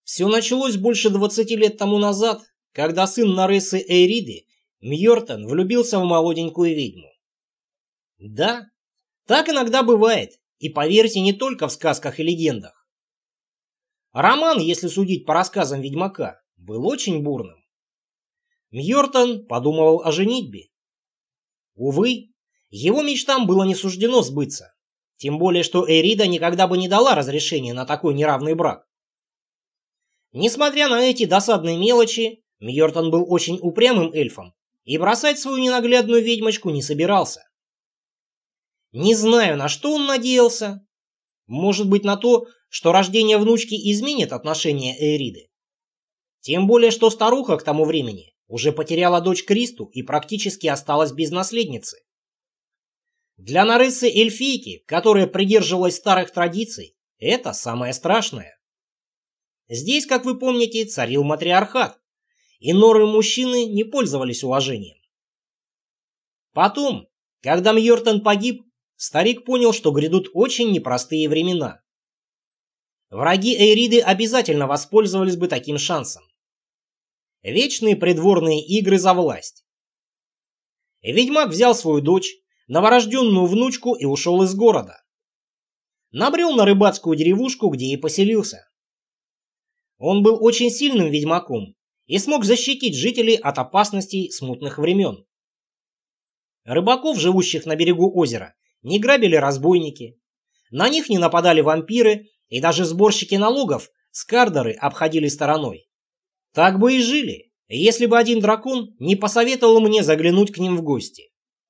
Все началось больше 20 лет тому назад, когда сын Нарессы Эйриды, Мьортон, влюбился в молоденькую ведьму. Да, так иногда бывает, и поверьте, не только в сказках и легендах. Роман, если судить по рассказам ведьмака, был очень бурным. Мьортон подумывал о женитьбе. Увы, его мечтам было не суждено сбыться, тем более что Эйрида никогда бы не дала разрешения на такой неравный брак. Несмотря на эти досадные мелочи, Мьортон был очень упрямым эльфом и бросать свою ненаглядную ведьмочку не собирался. Не знаю, на что он надеялся. Может быть, на то, что рождение внучки изменит отношение Эйриды. Тем более, что старуха к тому времени уже потеряла дочь Кристу и практически осталась без наследницы. Для Нарессы эльфийки, которая придерживалась старых традиций, это самое страшное. Здесь, как вы помните, царил матриархат, и норры-мужчины не пользовались уважением. Потом, когда Мьортон погиб, старик понял, что грядут очень непростые времена. Враги Эйриды обязательно воспользовались бы таким шансом. Вечные придворные игры за власть. Ведьмак взял свою дочь, новорожденную внучку, и ушел из города. Набрел на рыбацкую деревушку, где и поселился. Он был очень сильным ведьмаком и смог защитить жителей от опасностей смутных времен. Рыбаков, живущих на берегу озера, не грабили разбойники, на них не нападали вампиры, и даже сборщики налогов скардеры обходили стороной. Так бы и жили, если бы один дракон не посоветовал мне заглянуть к ним в гости.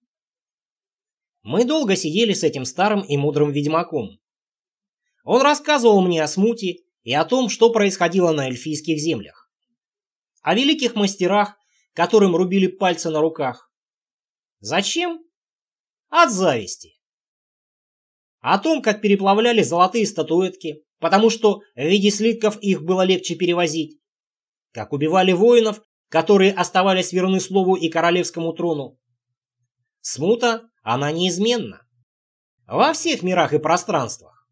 Мы долго сидели с этим старым и мудрым ведьмаком. Он рассказывал мне о смуте и о том, что происходило на эльфийских землях. О великих мастерах, которым рубили пальцы на руках. Зачем? От зависти. О том, как переплавляли золотые статуэтки, потому что в виде слитков их было легче перевозить. Как убивали воинов, которые оставались верны слову и королевскому трону. Смута, она неизменна. Во всех мирах и пространствах.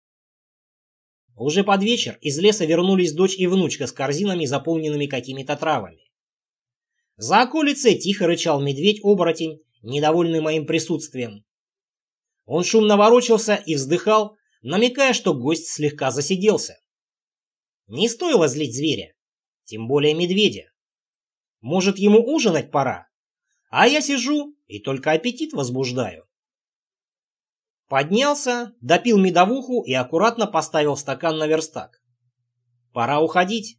Уже под вечер из леса вернулись дочь и внучка с корзинами, заполненными какими-то травами. За околицей тихо рычал медведь-оборотень, недовольный моим присутствием. Он шумно ворочался и вздыхал, намекая, что гость слегка засиделся. Не стоило злить зверя, тем более медведя. Может, ему ужинать пора, а я сижу и только аппетит возбуждаю. Поднялся, допил медовуху и аккуратно поставил стакан на верстак. Пора уходить.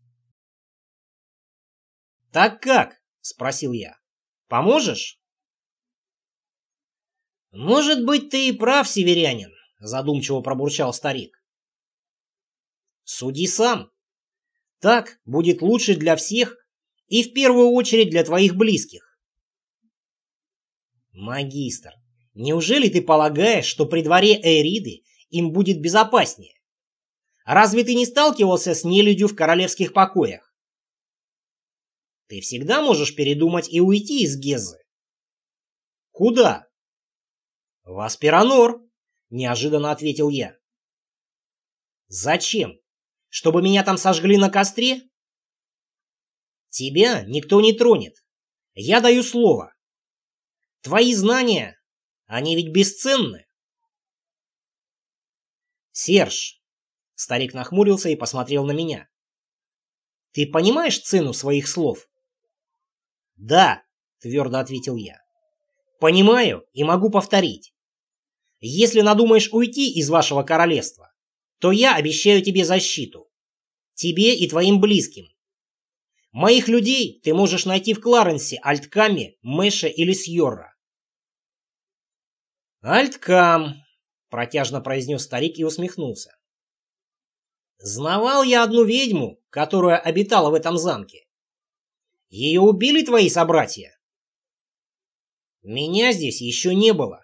«Так как?» — спросил я. «Поможешь?» «Может быть, ты и прав, северянин», — задумчиво пробурчал старик. «Суди сам. Так будет лучше для всех и в первую очередь для твоих близких». «Магистр, неужели ты полагаешь, что при дворе Эйриды им будет безопаснее? Разве ты не сталкивался с нелюдью в королевских покоях? Ты всегда можешь передумать и уйти из Геззы». «Куда?» «В Аспиранор», — неожиданно ответил я. «Зачем? Чтобы меня там сожгли на костре?» «Тебя никто не тронет. Я даю слово. Твои знания, они ведь бесценны». «Серж», — старик нахмурился и посмотрел на меня. «Ты понимаешь цену своих слов?» «Да», — твердо ответил я. «Понимаю и могу повторить. Если надумаешь уйти из вашего королевства, то я обещаю тебе защиту. Тебе и твоим близким. Моих людей ты можешь найти в Кларенсе, Альткаме, Мэше или Сьорра». «Альткам», — протяжно произнес старик и усмехнулся. «Знавал я одну ведьму, которая обитала в этом замке. Ее убили твои собратья?» «Меня здесь еще не было».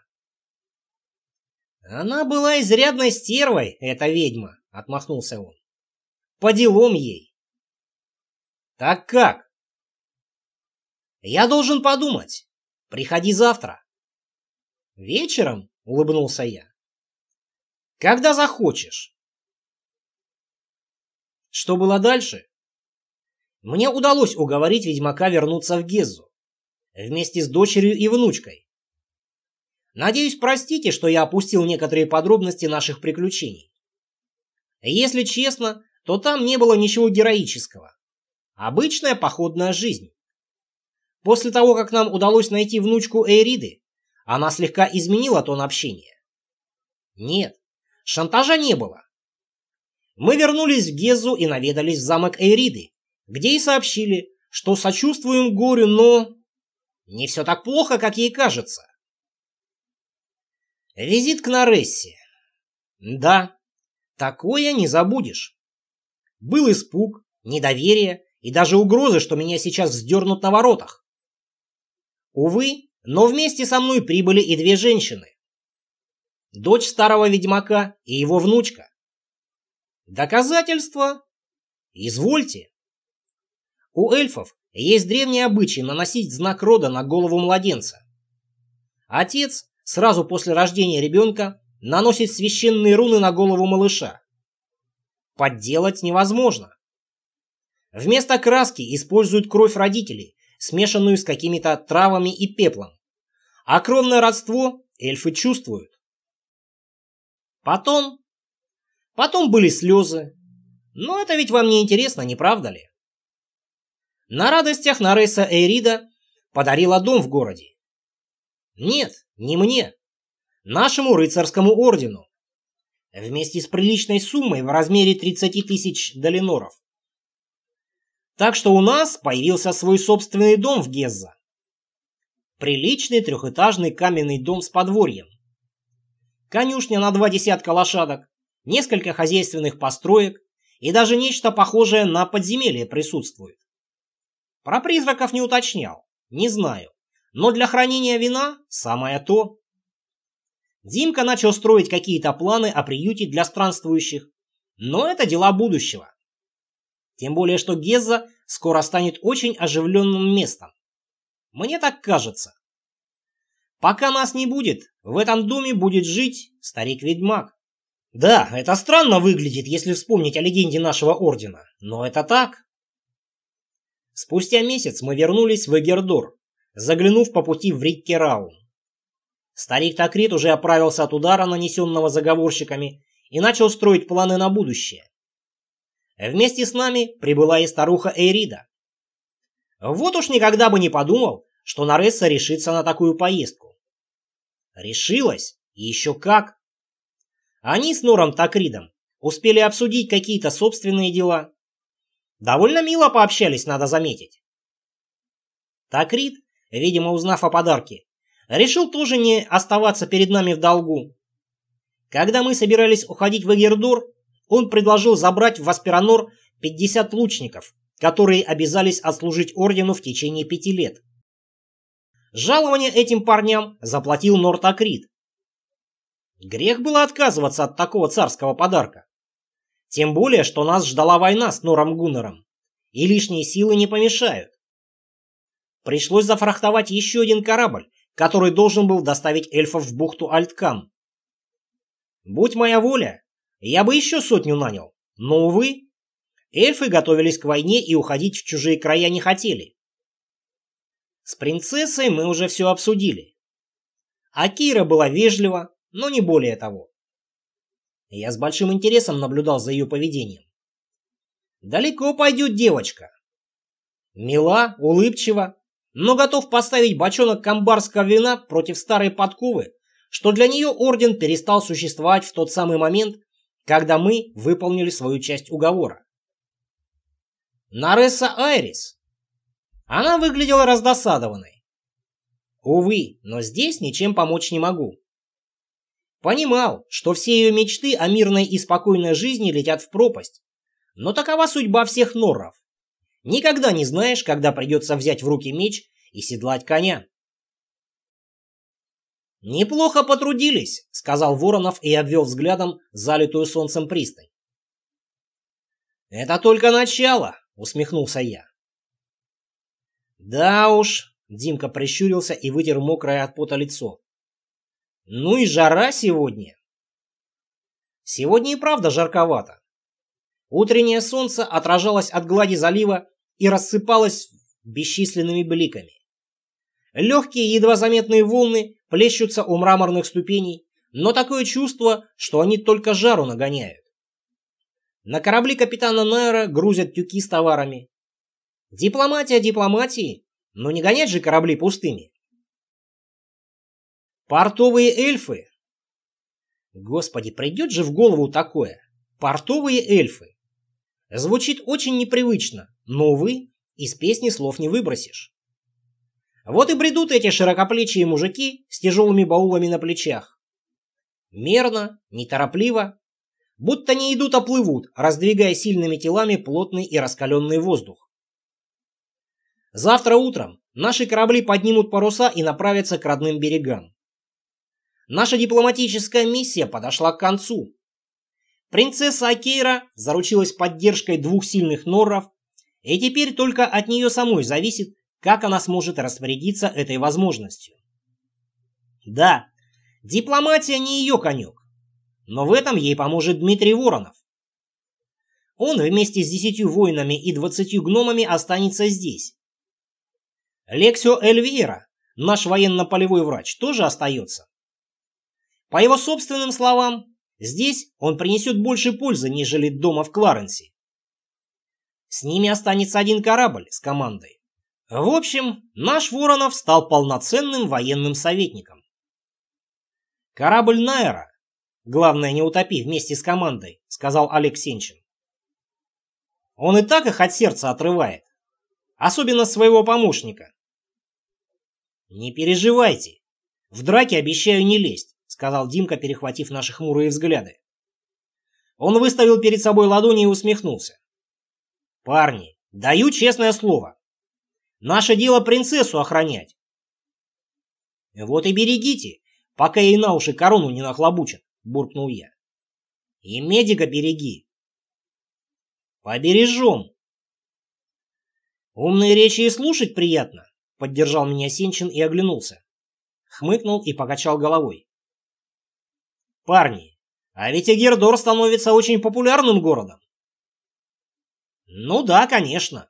«Она была изрядной стервой, эта ведьма», — отмахнулся он. «По делам ей». «Так как?» «Я должен подумать. Приходи завтра». «Вечером?» — улыбнулся я. «Когда захочешь». Что было дальше? Мне удалось уговорить ведьмака вернуться в Геззу вместе с дочерью и внучкой. Надеюсь, простите, что я опустил некоторые подробности наших приключений. Если честно, то там не было ничего героического. Обычная походная жизнь. После того, как нам удалось найти внучку Эйриды, она слегка изменила тон общения. Нет, шантажа не было. Мы вернулись в Геззу и наведались в замок Эйриды, где и сообщили, что сочувствуем горю, но не все так плохо, как ей кажется. Визит к Нарессе. Да, такое не забудешь. Был испуг, недоверие и даже угрозы, что меня сейчас вздернут на воротах. Увы, но вместе со мной прибыли и две женщины. Дочь старого ведьмака и его внучка. Доказательства? Извольте. У эльфов есть древний обычай наносить знак рода на голову младенца. Отец сразу после рождения ребенка наносит священные руны на голову малыша. Подделать невозможно. Вместо краски используют кровь родителей, смешанную с какими-то травами и пеплом. А кровное родство эльфы чувствуют. Потом были слезы. Но это ведь вам не интересно, не правда ли? На радостях Наресса Эйрида подарила дом в городе. Нет, не мне. Нашему рыцарскому ордену. Вместе с приличной суммой в размере 30 тысяч долиноров. Так что у нас появился свой собственный дом в Гезза. Приличный трехэтажный каменный дом с подворьем. Конюшня на 2 десятка лошадок, несколько хозяйственных построек и даже нечто похожее на подземелье присутствует. Про призраков не уточнял, не знаю, но для хранения вина самое то. Димка начал строить какие-то планы о приюте для странствующих, но это дела будущего. Тем более, что Гезза скоро станет очень оживленным местом. Мне так кажется. Пока нас не будет, в этом доме будет жить старик-ведьмак. Да, это странно выглядит, если вспомнить о легенде нашего ордена, но это так. Спустя месяц мы вернулись в Эгердор, заглянув по пути в Риккераун. Старик Такрит уже оправился от удара, нанесенного заговорщиками, и начал строить планы на будущее. Вместе с нами прибыла и старуха Эйрида. Вот уж никогда бы не подумал, что Наресса решится на такую поездку. Решилась, и еще как. Они с Нором Такридом успели обсудить какие-то собственные дела. Довольно мило пообщались, надо заметить. Такрид, видимо, узнав о подарке, решил тоже не оставаться перед нами в долгу. Когда мы собирались уходить в Эгердор, он предложил забрать в Аспиранор 50 лучников, которые обязались отслужить ордену в течение 5 лет. Жалование этим парням заплатил Нор Такрид. Грех было отказываться от такого царского подарка. Тем более, что нас ждала война с Нором Гуннером, и лишние силы не помешают. Пришлось зафрахтовать еще один корабль, который должен был доставить эльфов в бухту Альткам. Будь моя воля, я бы еще 100 нанял, но, увы, эльфы готовились к войне и уходить в чужие края не хотели. С принцессой мы уже все обсудили. Акира была вежлива, но не более того. Я с большим интересом наблюдал за ее поведением. Далеко пойдет девочка. Мила, улыбчива, но готов поставить бочонок камбарского вина против старой подковы, что для нее орден перестал существовать в тот самый момент, когда мы выполнили свою часть уговора. Наресса Айрис. Она выглядела раздосадованной. Увы, но здесь ничем помочь не могу. Понимал, что все ее мечты о мирной и спокойной жизни летят в пропасть, но такова судьба всех норров. Никогда не знаешь, когда придется взять в руки меч и седлать коня. «Неплохо потрудились», — сказал Воронов и обвел взглядом залитую солнцем пристань. «Это только начало», — усмехнулся я. «Да уж», — Димка прищурился и вытер мокрое от пота лицо. «Ну и жара сегодня». Сегодня и правда жарковато. Утреннее солнце отражалось от глади залива и рассыпалось бесчисленными бликами. Легкие, едва заметные волны плещутся у мраморных ступеней, но такое чувство, что они только жару нагоняют. На корабли капитана Найера грузят тюки с товарами. Дипломатия дипломатии, но не гонять же корабли пустыми. Портовые эльфы. Господи, придет же в голову такое. Портовые эльфы. Звучит очень непривычно, но, увы, из песни слов не выбросишь. Вот и бредут эти широкоплечие мужики с тяжелыми баулами на плечах. Мерно, неторопливо, будто не идут, а плывут, раздвигая сильными телами плотный и раскаленный воздух. Завтра утром наши корабли поднимут паруса и направятся к родным берегам. Наша дипломатическая миссия подошла к концу. Принцесса Акейра заручилась поддержкой двух сильных норров, и теперь только от нее самой зависит, как она сможет распорядиться этой возможностью. Да, дипломатия не ее конек, но в этом ей поможет Дмитрий Воронов. Он вместе с 10 воинами и 20 гномами останется здесь. Лексио Эльвейра, наш военно-полевой врач, тоже остается. По его собственным словам, здесь он принесет больше пользы, нежели дома в Кларенсе. С ними останется один корабль с командой. В общем, наш Воронов стал полноценным военным советником. «Корабль Найера. Главное, не утопи вместе с командой», — сказал Олег Сенчин. «Он и так их от сердца отрывает. Особенно своего помощника». «Не переживайте. В драке обещаю не лезть», — сказал Димка, перехватив наши хмурые взгляды. Он выставил перед собой ладони и усмехнулся. «Парни, даю честное слово. Наше дело принцессу охранять. Вот и берегите, пока ей на уши корону не нахлобучат», — буркнул я. «И медика береги». «Побережем». «Умные речи и слушать приятно», — поддержал меня Сенчин и оглянулся. Хмыкнул и покачал головой. «Парни, а ведь Эгердор становится очень популярным городом». «Ну да, конечно».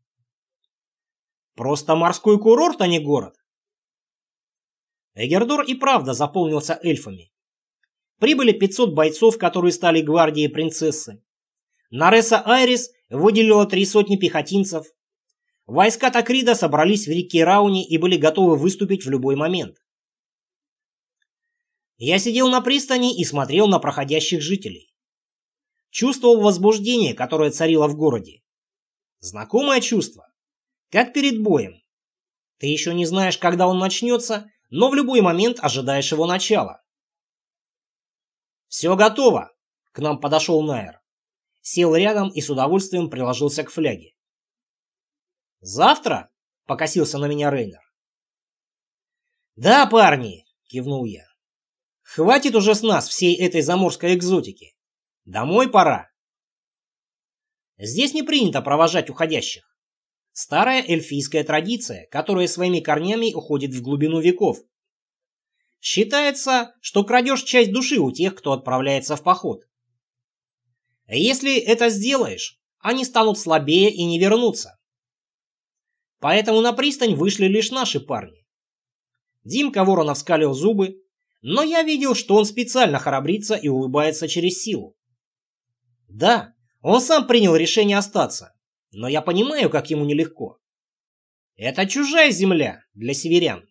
«Просто морской курорт, а не город». Эгердор и правда заполнился эльфами. Прибыли 500 бойцов, которые стали гвардией принцессы. Нареса Айрис выделила 3 сотни пехотинцев. Войска Такрида собрались в реке Рауни и были готовы выступить в любой момент. Я сидел на пристани и смотрел на проходящих жителей. Чувствовал возбуждение, которое царило в городе. Знакомое чувство. Как перед боем. Ты еще не знаешь, когда он начнется, но в любой момент ожидаешь его начала. «Все готово!» — к нам подошел Найер. Сел рядом и с удовольствием приложился к фляге. «Завтра?» — покосился на меня Рейнер. «Да, парни!» — кивнул я. «Хватит уже с нас всей этой заморской экзотики. Домой пора». Здесь не принято провожать уходящих. Старая эльфийская традиция, которая своими корнями уходит в глубину веков. Считается, что крадешь часть души у тех, кто отправляется в поход. Если это сделаешь, они станут слабее и не вернутся. Поэтому на пристань вышли лишь наши парни. Димка Воронов скалил зубы, но я видел, что он специально храбрится и улыбается через силу. Да, он сам принял решение остаться, но я понимаю, как ему нелегко. Это чужая земля для северян.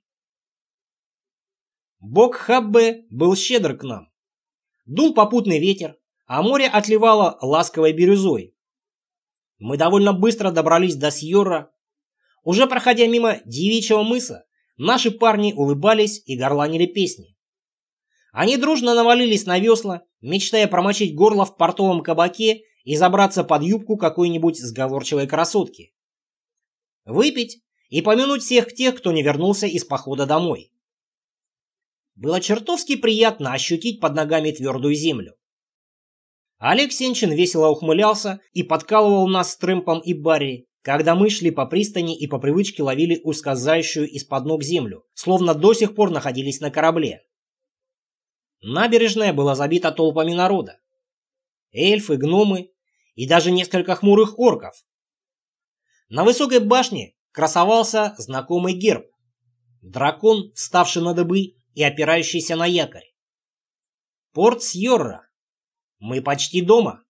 Бог Хаббе был щедр к нам. Дул попутный ветер, а море отливало ласковой бирюзой. Мы довольно быстро добрались до Сьорра. Уже проходя мимо Девичьего мыса, наши парни улыбались и горланили песни. Они дружно навалились на весла, мечтая промочить горло в портовом кабаке и забраться под юбку какой-нибудь сговорчивой красотки. Выпить и помянуть всех тех, кто не вернулся из похода домой. Было чертовски приятно ощутить под ногами твердую землю. Олег Сенчин весело ухмылялся и подкалывал нас с Трэмпом и Барри, когда мы шли по пристани и по привычке ловили ускользающую из-под ног землю, словно до сих пор находились на корабле. Набережная была забита толпами народа. Эльфы, гномы и даже несколько хмурых орков. На высокой башне красовался знакомый герб. Дракон, вставший на дыбы и опирающийся на якорь. Порт Сьорра. Мы почти дома.